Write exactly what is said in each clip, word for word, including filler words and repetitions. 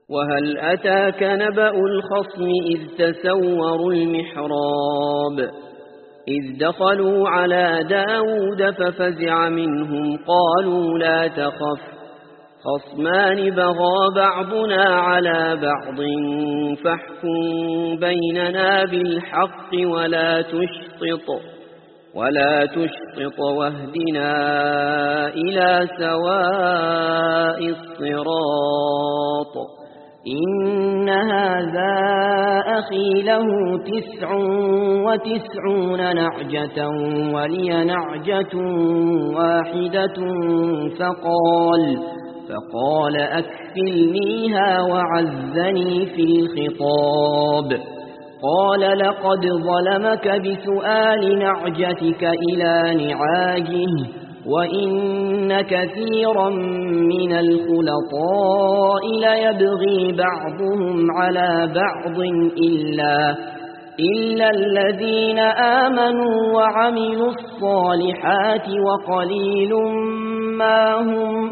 وهل أتاك نبأ الخصم إذ تسوروا المحراب إذ دخلوا على داود ففزع منهم قالوا لا تخف خصمان بغى بعضنا على بعض فاحكم بيننا بالحق ولا تشطط ولا تشطط واهدنا إلى سواء الصراط إن هذا أخي له تسع وتسعون نعجة ولي نعجة واحدة فقال فقال أكفلنيها وعزني في الخطاب قال لقد ظلمك بسؤال نعجتك إلى نعاجه وإن كثيرا من الخلطاء ليبغي بعضهم على بعض إلا, إلا الذين آمنوا وعملوا الصالحات وقليل ما هم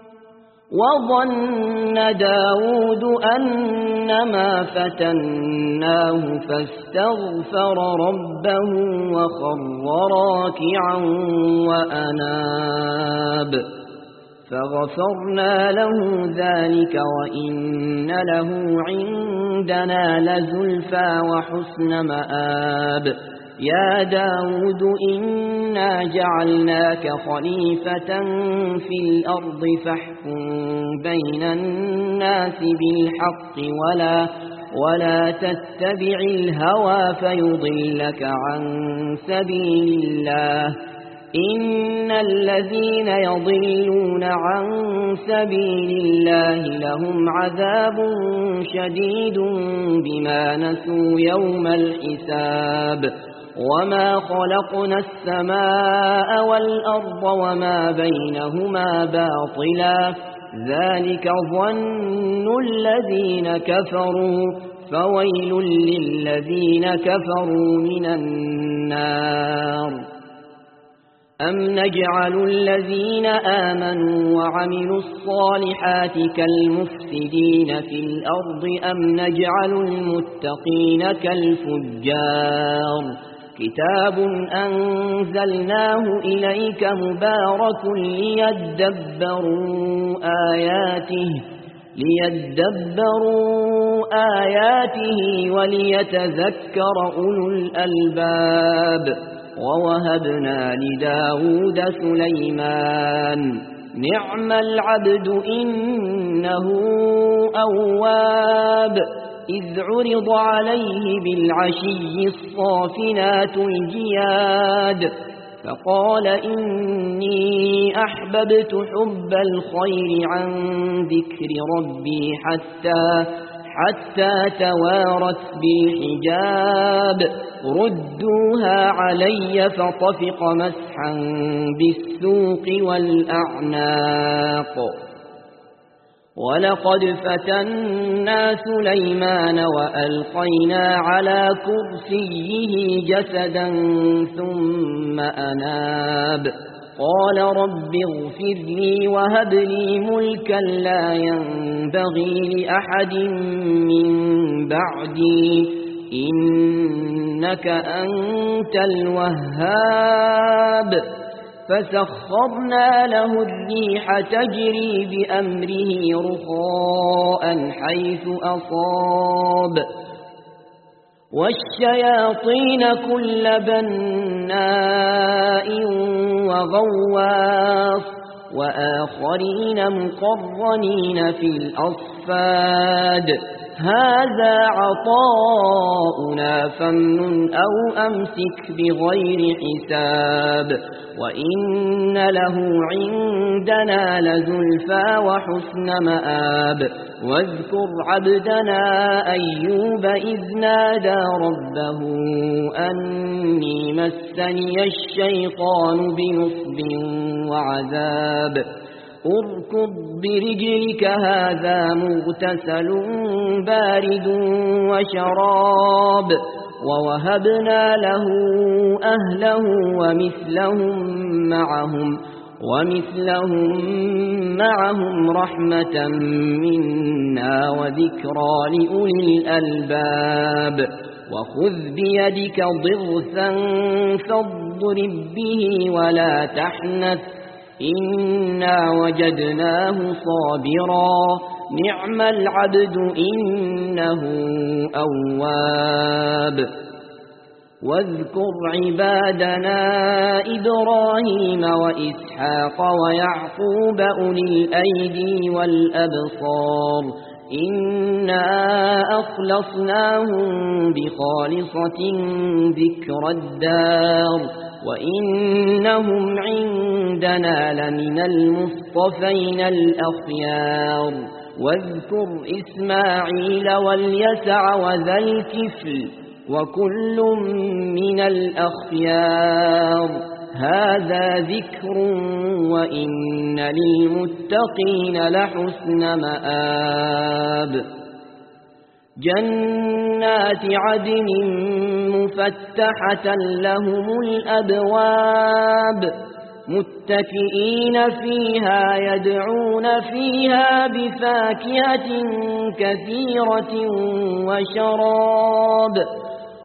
وظن داود أنما فتناه فاستغفر ربه وخر راكعا وأناب فغفرنا له ذلك وإن له عندنا لزلفى وحسن مآب يا داود إنا جعلناك خليفة في الأرض فاحكم بين الناس بالحق ولا, ولا تتبع الهوى فيضلك عن سبيل الله إن الذين يضلون عن سبيل الله لهم عذاب شديد بما نسوا يوم الحساب وما خلقنا السماء والأرض وما بينهما باطلا ذلك ظن الذين كفروا فويل للذين كفروا من النار أم نجعل الذين آمنوا وعملوا الصالحات كالمفسدين في الأرض أم نجعل المتقين كالفجار كتاب أنزلناه إليك مبارك ليدبروا آياته ليدبروا آياته وليتذكر أولو الألباب ووهبنا لداود سليمان نعم العبد إنه أواب إذ عرض عليه بالعشي الصافنات الجياد فقال إني أحببت حب الخير عن ذكر ربي حتى حتى توارت بالحجاب ردوها علي فطفق مسحا بالسوق والأعناق ولقد فتنا سليمان وألقينا على كرسيه جسدا ثم أناب قال رب اغفر لي وهب لي ملكا لا ينبغي لأحد من بعدي إنك أنت الوهاب فسخرنا له الريح تجري بأمره رخاء حيث أصاب والشياطين كل بناء وغواص وآخرين مقرنين في الأصفاد هذا عطاؤنا فامنن أو أمسك بغير حساب وإن له عندنا لزلفى وحسن مآب واذكر عبدنا أيوب إذ نادى ربه أني مسني الشيطان بنصب وعذاب اركض برجلك هذا مغتسل بارد وشراب ووهبنا له أهله ومثلهم معهم ومثلهم معهم رحمة منا وذكرى لأولي الألباب وخذ بيدك ضغثا فاضرب به ولا تحنث إنا وجدناه صابرا نعم العبد إنه أواب واذكر عبادنا إبراهيم وإسحاق ويعقوب أولي الأيدي والأبصار إنا أخلصناهم بخالصة ذكر الدار وإنهم عندنا لمن المصطفين الأخيار واذكر إسماعيل واليسع وذا الكفل وكل من الأخيار هذا ذكر وإن للمتقين لحسن مآب جنات عدن مفتحة لهم الأبواب متكئين فيها يدعون فيها بفاكهة كثيرة وشراب